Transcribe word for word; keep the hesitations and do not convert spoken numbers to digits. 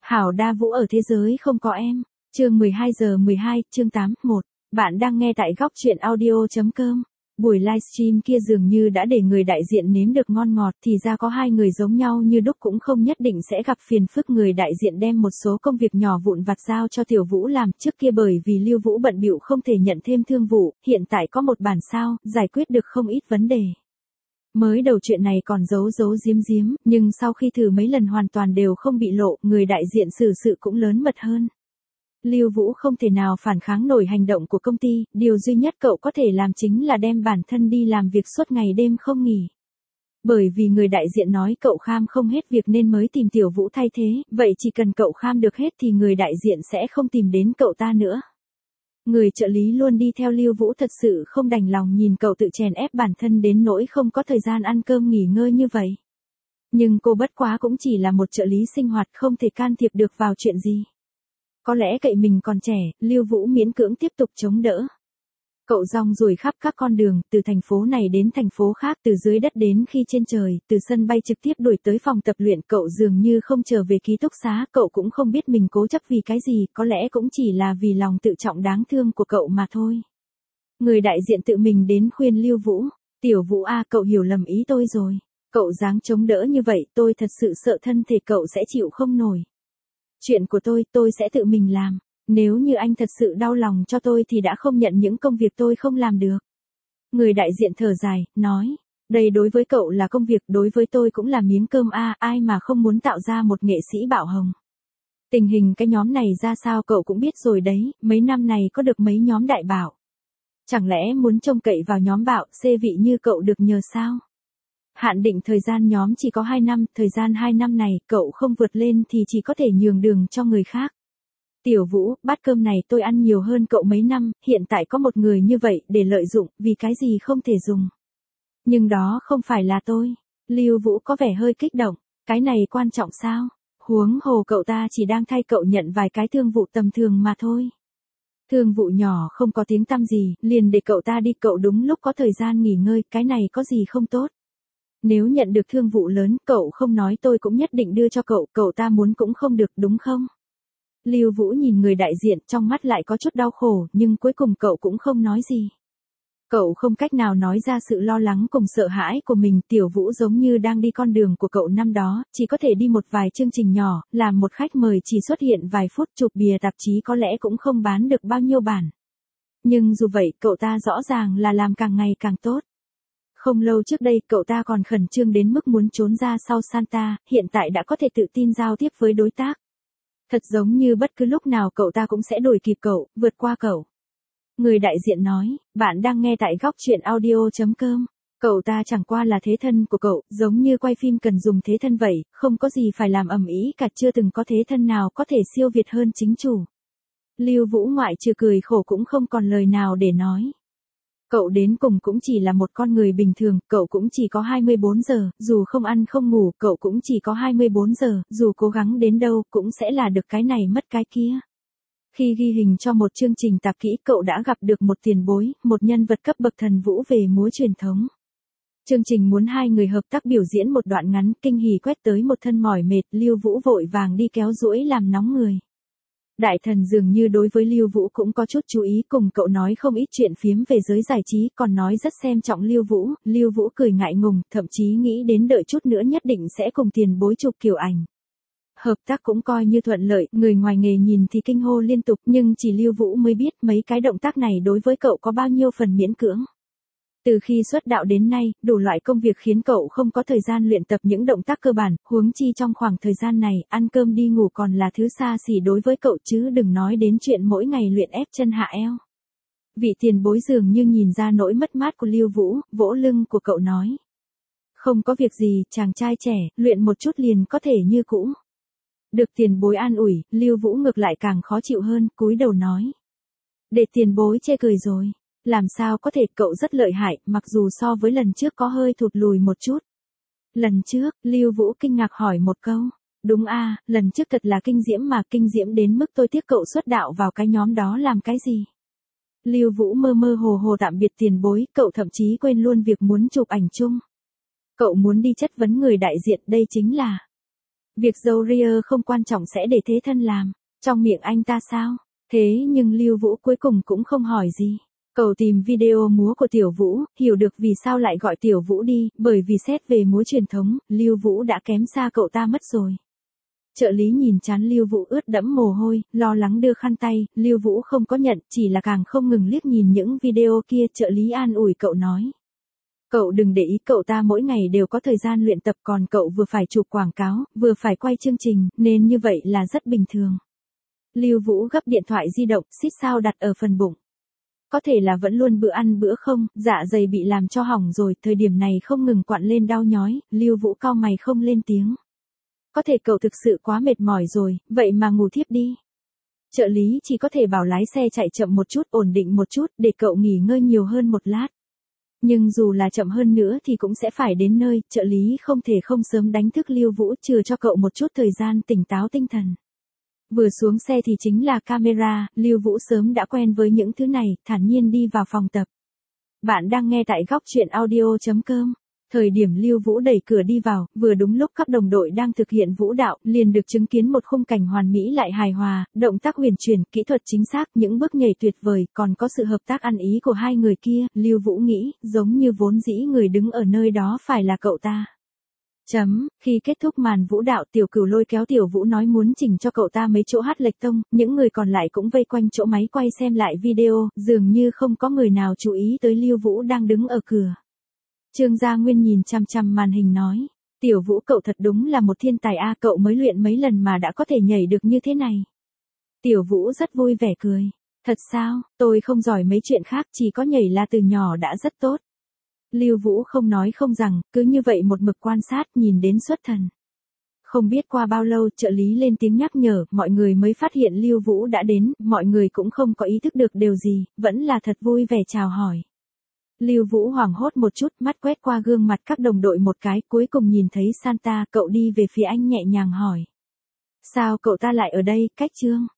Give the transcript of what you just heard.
Hảo đa vũ ở thế giới không có em. Chương mười hai giờ mười hai, chương tám, một. Bạn đang nghe tại góc truyện audio chấm com. Buổi livestream kia dường như đã để người đại diện nếm được ngon ngọt, thì ra có hai người giống nhau như đúc cũng không nhất định sẽ gặp phiền phức. Người đại diện đem một số công việc nhỏ vụn vặt giao cho Tiểu Vũ làm, trước kia bởi vì Lưu Vũ bận bịu không thể nhận thêm thương vụ, hiện tại có một bản sao, giải quyết được không ít vấn đề. Mới đầu chuyện này còn giấu giấu giếm giếm, nhưng sau khi thử mấy lần hoàn toàn đều không bị lộ, người đại diện xử sự cũng lớn mật hơn. Lưu Vũ không thể nào phản kháng nổi hành động của công ty, điều duy nhất cậu có thể làm chính là đem bản thân đi làm việc suốt ngày đêm không nghỉ. Bởi vì người đại diện nói cậu kham không hết việc nên mới tìm Tiểu Vũ thay thế, vậy chỉ cần cậu kham được hết thì người đại diện sẽ không tìm đến cậu ta nữa. Người trợ lý luôn đi theo Lưu Vũ thật sự không đành lòng nhìn cậu tự chèn ép bản thân đến nỗi không có thời gian ăn cơm nghỉ ngơi như vậy. Nhưng cô bất quá cũng chỉ là một trợ lý sinh hoạt, không thể can thiệp được vào chuyện gì. Có lẽ cậy mình còn trẻ, Lưu Vũ miễn cưỡng tiếp tục chống đỡ. Cậu rong ruổi khắp các con đường, từ thành phố này đến thành phố khác, từ dưới đất đến khi trên trời, từ sân bay trực tiếp đuổi tới phòng tập luyện. Cậu dường như không trở về ký túc xá, cậu cũng không biết mình cố chấp vì cái gì, có lẽ cũng chỉ là vì lòng tự trọng đáng thương của cậu mà thôi. Người đại diện tự mình đến khuyên Lưu Vũ, Tiểu Vũ a, cậu hiểu lầm ý tôi rồi. Cậu dáng chống đỡ như vậy, tôi thật sự sợ thân thể cậu sẽ chịu không nổi. Chuyện của tôi, tôi sẽ tự mình làm. Nếu như anh thật sự đau lòng cho tôi thì đã không nhận những công việc tôi không làm được. Người đại diện thở dài, nói, đây đối với cậu là công việc, đối với tôi cũng là miếng cơm a, ai mà không muốn tạo ra một nghệ sĩ bạo hồng. Tình hình cái nhóm này ra sao cậu cũng biết rồi đấy, mấy năm này có được mấy nhóm đại bảo. Chẳng lẽ muốn trông cậy vào nhóm bạo, xê vị như cậu được nhờ sao? Hạn định thời gian nhóm chỉ có hai năm, thời gian hai năm này cậu không vượt lên thì chỉ có thể nhường đường cho người khác. Tiểu Vũ, bát cơm này tôi ăn nhiều hơn cậu mấy năm, hiện tại có một người như vậy để lợi dụng, vì cái gì không thể dùng. Nhưng đó không phải là tôi. Lưu Vũ có vẻ hơi kích động, cái này quan trọng sao? Huống hồ cậu ta chỉ đang thay cậu nhận vài cái thương vụ tầm thường mà thôi. Thương vụ nhỏ không có tiếng tăm gì, liền để cậu ta đi, cậu đúng lúc có thời gian nghỉ ngơi, cái này có gì không tốt. Nếu nhận được thương vụ lớn, cậu không nói tôi cũng nhất định đưa cho cậu, cậu ta muốn cũng không được đúng không? Lưu Vũ nhìn người đại diện, trong mắt lại có chút đau khổ, nhưng cuối cùng cậu cũng không nói gì. Cậu không cách nào nói ra sự lo lắng cùng sợ hãi của mình. Tiểu Vũ giống như đang đi con đường của cậu năm đó, chỉ có thể đi một vài chương trình nhỏ, làm một khách mời chỉ xuất hiện vài phút, chụp bìa tạp chí có lẽ cũng không bán được bao nhiêu bản. Nhưng dù vậy, cậu ta rõ ràng là làm càng ngày càng tốt. Không lâu trước đây, cậu ta còn khẩn trương đến mức muốn trốn ra sau Santa, hiện tại đã có thể tự tin giao tiếp với đối tác. Thật giống như bất cứ lúc nào cậu ta cũng sẽ đuổi kịp cậu, vượt qua cậu. Người đại diện nói, bạn đang nghe tại góc truyện audio chấm com. Cậu ta chẳng qua là thế thân của cậu, giống như quay phim cần dùng thế thân vậy, không có gì phải làm ầm ĩ cả, chưa từng có thế thân nào có thể siêu việt hơn chính chủ. Lưu Vũ ngoại trừ cười khổ cũng không còn lời nào để nói. Cậu đến cùng cũng chỉ là một con người bình thường, cậu cũng chỉ có hai mươi bốn giờ, dù không ăn không ngủ, cậu cũng chỉ có hai mươi bốn giờ, dù cố gắng đến đâu, cũng sẽ là được cái này mất cái kia. Khi ghi hình cho một chương trình tạp kỹ, cậu đã gặp được một tiền bối, một nhân vật cấp bậc thần vũ về múa truyền thống. Chương trình muốn hai người hợp tác biểu diễn một đoạn ngắn, kinh hỉ quét tới một thân mỏi mệt, Lưu Vũ vội vàng đi kéo duỗi làm nóng người. Đại thần dường như đối với Lưu Vũ cũng có chút chú ý, cùng cậu nói không ít chuyện phiếm về giới giải trí, còn nói rất xem trọng Lưu Vũ. Lưu Vũ cười ngại ngùng, thậm chí nghĩ đến đợi chút nữa nhất định sẽ cùng tiền bối chụp kiểu ảnh. Hợp tác cũng coi như thuận lợi, người ngoài nghề nhìn thì kinh hô liên tục, nhưng chỉ Lưu Vũ mới biết mấy cái động tác này đối với cậu có bao nhiêu phần miễn cưỡng. Từ khi xuất đạo đến nay, đủ loại công việc khiến cậu không có thời gian luyện tập những động tác cơ bản, huống chi trong khoảng thời gian này, ăn cơm đi ngủ còn là thứ xa xỉ đối với cậu, chứ đừng nói đến chuyện mỗi ngày luyện ép chân hạ eo. Vị tiền bối dường như nhìn ra nỗi mất mát của Lưu Vũ, vỗ lưng của cậu nói. Không có việc gì, chàng trai trẻ, luyện một chút liền có thể như cũ. Được tiền bối an ủi, Lưu Vũ ngược lại càng khó chịu hơn, cúi đầu nói. Để tiền bối chê cười rồi. Làm sao có thể, cậu rất lợi hại, mặc dù so với lần trước có hơi thụt lùi một chút. Lần trước, Lưu Vũ kinh ngạc hỏi một câu. Đúng a, lần trước thật là kinh diễm mà, kinh diễm đến mức tôi tiếc cậu xuất đạo vào cái nhóm đó làm cái gì. Lưu Vũ mơ mơ hồ hồ tạm biệt tiền bối, cậu thậm chí quên luôn việc muốn chụp ảnh chung. Cậu muốn đi chất vấn người đại diện, đây chính là Việc dâu ria không quan trọng sẽ để thế thân làm. Trong miệng anh ta sao? Thế nhưng Lưu Vũ cuối cùng cũng không hỏi gì. Cậu tìm video múa của Tiểu Vũ, hiểu được vì sao lại gọi Tiểu Vũ đi, bởi vì xét về múa truyền thống, Lưu Vũ đã kém xa cậu ta mất rồi. Trợ lý nhìn trán Lưu Vũ ướt đẫm mồ hôi, lo lắng đưa khăn tay, Lưu Vũ không có nhận, chỉ là càng không ngừng liếc nhìn những video kia. Trợ lý an ủi cậu nói. Cậu đừng để ý, cậu ta mỗi ngày đều có thời gian luyện tập, còn cậu vừa phải chụp quảng cáo, vừa phải quay chương trình, nên như vậy là rất bình thường. Lưu Vũ gấp điện thoại di động, xít sao đặt ở phần bụng. Có thể là vẫn luôn bữa ăn bữa không, dạ dày bị làm cho hỏng rồi, thời điểm này không ngừng quặn lên đau nhói, Lưu Vũ cau mày không lên tiếng. Có thể cậu thực sự quá mệt mỏi rồi, vậy mà ngủ thiếp đi. Trợ lý chỉ có thể bảo lái xe chạy chậm một chút, ổn định một chút, để cậu nghỉ ngơi nhiều hơn một lát. Nhưng dù là chậm hơn nữa thì cũng sẽ phải đến nơi, trợ lý không thể không sớm đánh thức Lưu Vũ, chừa cho cậu một chút thời gian tỉnh táo tinh thần. Vừa xuống xe thì chính là camera, Lưu Vũ sớm đã quen với những thứ này, thản nhiên đi vào phòng tập. Bạn đang nghe tại góc truyện audio chấm com. Thời điểm Lưu Vũ đẩy cửa đi vào, vừa đúng lúc các đồng đội đang thực hiện vũ đạo, liền được chứng kiến một khung cảnh hoàn mỹ lại hài hòa, động tác huyền chuyển, kỹ thuật chính xác, những bước nhảy tuyệt vời, còn có sự hợp tác ăn ý của hai người kia, Lưu Vũ nghĩ, giống như vốn dĩ người đứng ở nơi đó phải là cậu ta. Chấm, khi kết thúc màn vũ đạo, Tiểu Cửu lôi kéo Tiểu Vũ nói muốn chỉnh cho cậu ta mấy chỗ hát lệch tông, những người còn lại cũng vây quanh chỗ máy quay xem lại video, dường như không có người nào chú ý tới Lưu Vũ đang đứng ở cửa. Trương Gia Nguyên nhìn chằm chằm màn hình nói, Tiểu Vũ cậu thật đúng là một thiên tài a, cậu mới luyện mấy lần mà đã có thể nhảy được như thế này. Tiểu Vũ rất vui vẻ cười, thật sao, tôi không giỏi mấy chuyện khác, chỉ có nhảy là từ nhỏ đã rất tốt. Lưu Vũ không nói không rằng, cứ như vậy một mực quan sát, nhìn đến xuất thần. Không biết qua bao lâu, trợ lý lên tiếng nhắc nhở, mọi người mới phát hiện Lưu Vũ đã đến, mọi người cũng không có ý thức được điều gì, vẫn là thật vui vẻ chào hỏi. Lưu Vũ hoảng hốt một chút, mắt quét qua gương mặt các đồng đội một cái, cuối cùng nhìn thấy Santa, cậu đi về phía anh nhẹ nhàng hỏi. Sao cậu ta lại ở đây, cách Trương?